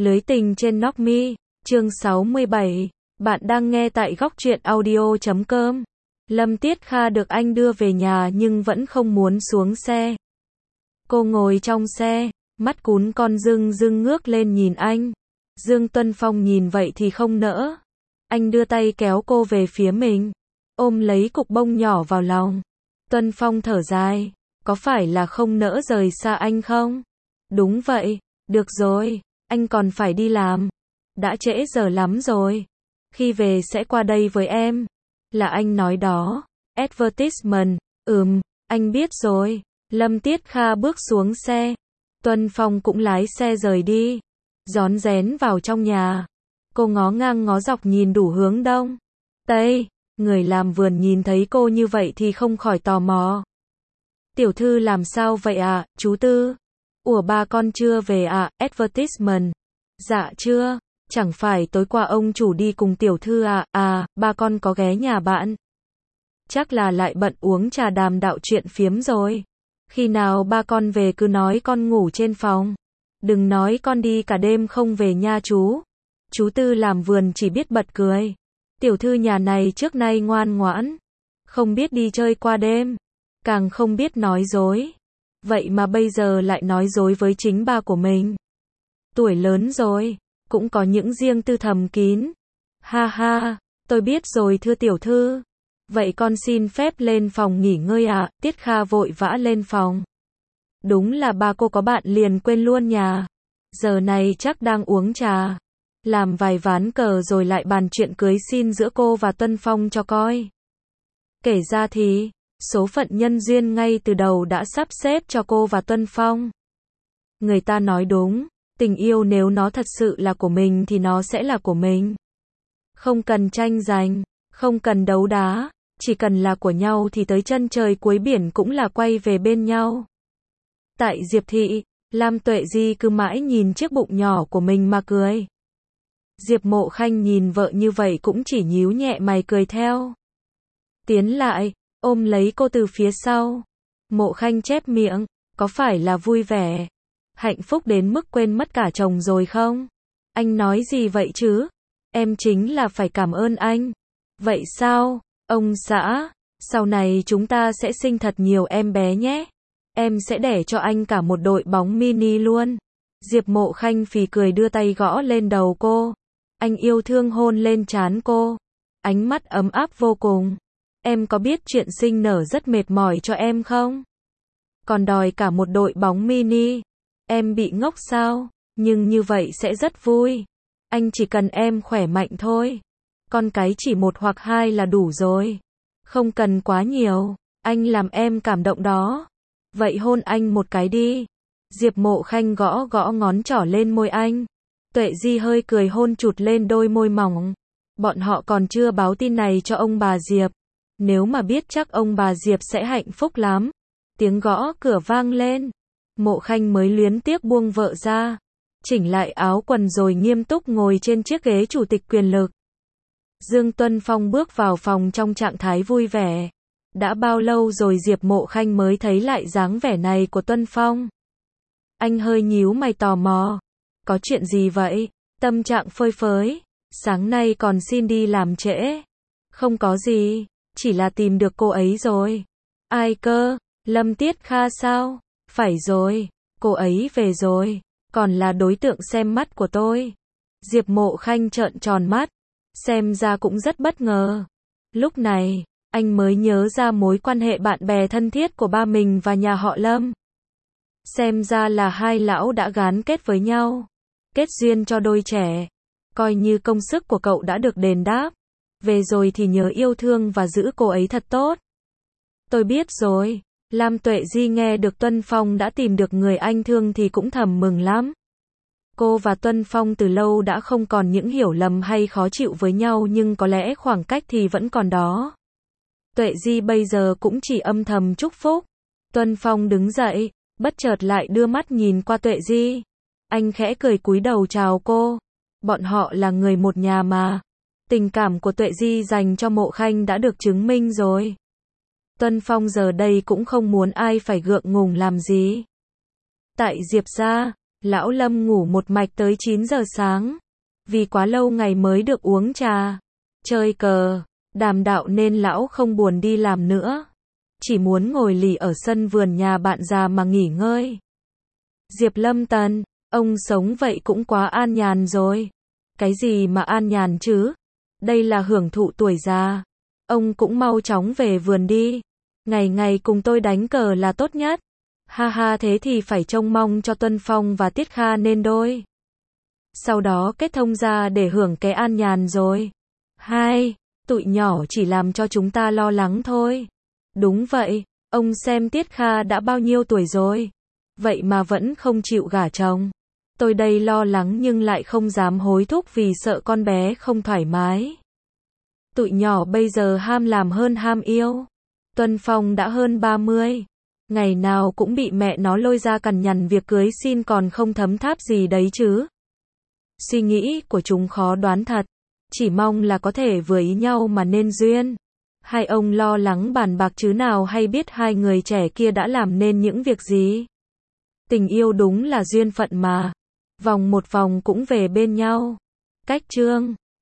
Lưới tình trên Knockme, chương 67. Bạn đang nghe tại góc truyện audio.com. Lâm Tiết Kha được anh đưa về nhà nhưng vẫn không muốn xuống xe. Cô ngồi trong xe, mắt cún con rưng rưng ngước lên nhìn anh. Dương Tuân Phong nhìn vậy thì không nỡ. Anh đưa tay kéo cô về phía mình, ôm lấy cục bông nhỏ vào lòng. Tuân Phong thở dài, có phải là không nỡ rời xa anh không? Đúng vậy, được rồi, anh còn phải đi làm. Đã trễ giờ lắm rồi. Khi về sẽ qua đây với em. Là anh nói đó. Advertisement, anh biết rồi. Lâm Tiết Kha bước xuống xe. Tuân Phong cũng lái xe rời đi. Rón rén vào trong nhà. Cô ngó ngang ngó dọc nhìn đủ hướng đông, tây. Người làm vườn nhìn thấy cô như vậy thì không khỏi tò mò. Tiểu thư làm sao vậy ạ, chú Tư? Ủa ba con chưa về ạ, advertisement. Dạ chưa, chẳng phải tối qua ông chủ đi cùng tiểu thư ạ, ba con có ghé nhà bạn. Chắc là lại bận uống trà đàm đạo chuyện phiếm rồi. Khi nào ba con về cứ nói con ngủ trên phòng. Đừng nói con đi cả đêm không về nha chú. Chú Tư làm vườn chỉ biết bật cười. Tiểu thư nhà này trước nay ngoan ngoãn, không biết đi chơi qua đêm, càng không biết nói dối. Vậy mà bây giờ lại nói dối với chính ba của mình. Tuổi lớn rồi, cũng có những riêng tư thầm kín. Ha ha, tôi biết rồi thưa tiểu thư. Vậy con xin phép lên phòng nghỉ ngơi ạ. Tiết Kha vội vã lên phòng. Đúng là ba cô có bạn liền quên luôn nhà. Giờ này chắc đang uống trà, làm vài ván cờ rồi lại bàn chuyện cưới xin giữa cô và Tuân Phong cho coi. Kể ra thì, số phận nhân duyên ngay từ đầu đã sắp xếp cho cô và Tuân Phong. Người ta nói đúng, tình yêu nếu nó thật sự là của mình thì nó sẽ là của mình. Không cần tranh giành, không cần đấu đá, chỉ cần là của nhau thì tới chân trời cuối biển cũng là quay về bên nhau. Tại Diệp Thị, Lam Tuệ Di cứ mãi nhìn chiếc bụng nhỏ của mình mà cười. Diệp Mộ Khanh nhìn vợ như vậy cũng chỉ nhíu nhẹ mày cười theo. Tiến lại, ôm lấy cô từ phía sau. Mộ Khanh chép miệng, có phải là vui vẻ, hạnh phúc đến mức quên mất cả chồng rồi không? Anh nói gì vậy chứ? Em chính là phải cảm ơn anh. Vậy sao, ông xã, sau này chúng ta sẽ sinh thật nhiều em bé nhé. Em sẽ đẻ cho anh cả một đội bóng mini luôn. Diệp Mộ Khanh phì cười đưa tay gõ lên đầu cô. Anh yêu thương hôn lên trán cô. Ánh mắt ấm áp vô cùng. Em có biết chuyện sinh nở rất mệt mỏi cho em không? Còn đòi cả một đội bóng mini. Em bị ngốc sao? Nhưng như vậy sẽ rất vui. Anh chỉ cần em khỏe mạnh thôi. Con cái chỉ một hoặc hai là đủ rồi. Không cần quá nhiều. Anh làm em cảm động đó. Vậy hôn anh một cái đi. Diệp Mộ Khanh gõ gõ ngón trỏ lên môi anh. Tuệ Di hơi cười hôn chụt lên đôi môi mỏng. Bọn họ còn chưa báo tin này cho ông bà Diệp. Nếu mà biết chắc ông bà Diệp sẽ hạnh phúc lắm. Tiếng gõ cửa vang lên. Mộ Khanh mới luyến tiếc buông vợ ra. Chỉnh lại áo quần rồi nghiêm túc ngồi trên chiếc ghế chủ tịch quyền lực. Dương Tuân Phong bước vào phòng trong trạng thái vui vẻ. Đã bao lâu rồi Diệp Mộ Khanh mới thấy lại dáng vẻ này của Tuân Phong? Anh hơi nhíu mày tò mò. Có chuyện gì vậy? Tâm trạng phơi phới. Sáng nay còn xin đi làm trễ. Không có gì, chỉ là tìm được cô ấy rồi. Ai cơ? Lâm Tiết Kha sao? Phải rồi, cô ấy về rồi. Còn là đối tượng xem mắt của tôi. Diệp Mộ Khanh trợn tròn mắt. Xem ra cũng rất bất ngờ. Lúc này, anh mới nhớ ra mối quan hệ bạn bè thân thiết của ba mình và nhà họ Lâm. Xem ra là hai lão đã gán kết với nhau. Kết duyên cho đôi trẻ. Coi như công sức của cậu đã được đền đáp. Về rồi thì nhớ yêu thương và giữ cô ấy thật tốt. Tôi biết rồi. Lam Tuệ Di nghe được Tuân Phong đã tìm được người anh thương thì cũng thầm mừng lắm. Cô và Tuân Phong từ lâu đã không còn những hiểu lầm hay khó chịu với nhau nhưng có lẽ khoảng cách thì vẫn còn đó. Tuệ Di bây giờ cũng chỉ âm thầm chúc phúc. Tuân Phong đứng dậy, bất chợt lại đưa mắt nhìn qua Tuệ Di. Anh khẽ cười cúi đầu chào cô. Bọn họ là người một nhà mà. Tình cảm của Tuệ Di dành cho Mộ Khanh đã được chứng minh rồi. Tuân Phong giờ đây cũng không muốn ai phải gượng ngùng làm gì. Tại Diệp gia, Lão Lâm ngủ một mạch tới 9 giờ sáng. Vì quá lâu ngày mới được uống trà, chơi cờ, đàm đạo nên lão không buồn đi làm nữa. Chỉ muốn ngồi lì ở sân vườn nhà bạn già mà nghỉ ngơi. Diệp Lâm Tần, ông sống vậy cũng quá an nhàn rồi. Cái gì mà an nhàn chứ? Đây là hưởng thụ tuổi già. Ông cũng mau chóng về vườn đi. Ngày ngày cùng tôi đánh cờ là tốt nhất. Ha ha, thế thì phải trông mong cho Tuân Phong và Tiết Kha nên đôi. Sau đó kết thông ra để hưởng cái an nhàn rồi. Hai, tụi nhỏ chỉ làm cho chúng ta lo lắng thôi. Đúng vậy, ông xem Tiết Kha đã bao nhiêu tuổi rồi. Vậy mà vẫn không chịu gả chồng. Tôi đây lo lắng nhưng lại không dám hối thúc vì sợ con bé không thoải mái. Tụi nhỏ bây giờ ham làm hơn ham yêu. Tuân Phong đã hơn 30. Ngày nào cũng bị mẹ nó lôi ra cằn nhằn việc cưới xin còn không thấm tháp gì đấy chứ. Suy nghĩ của chúng khó đoán thật. Chỉ mong là có thể vừa ý nhau mà nên duyên. Hai ông lo lắng bàn bạc chứ nào hay biết hai người trẻ kia đã làm nên những việc gì. Tình yêu đúng là duyên phận mà. Vòng một vòng cũng về bên nhau. Cách chương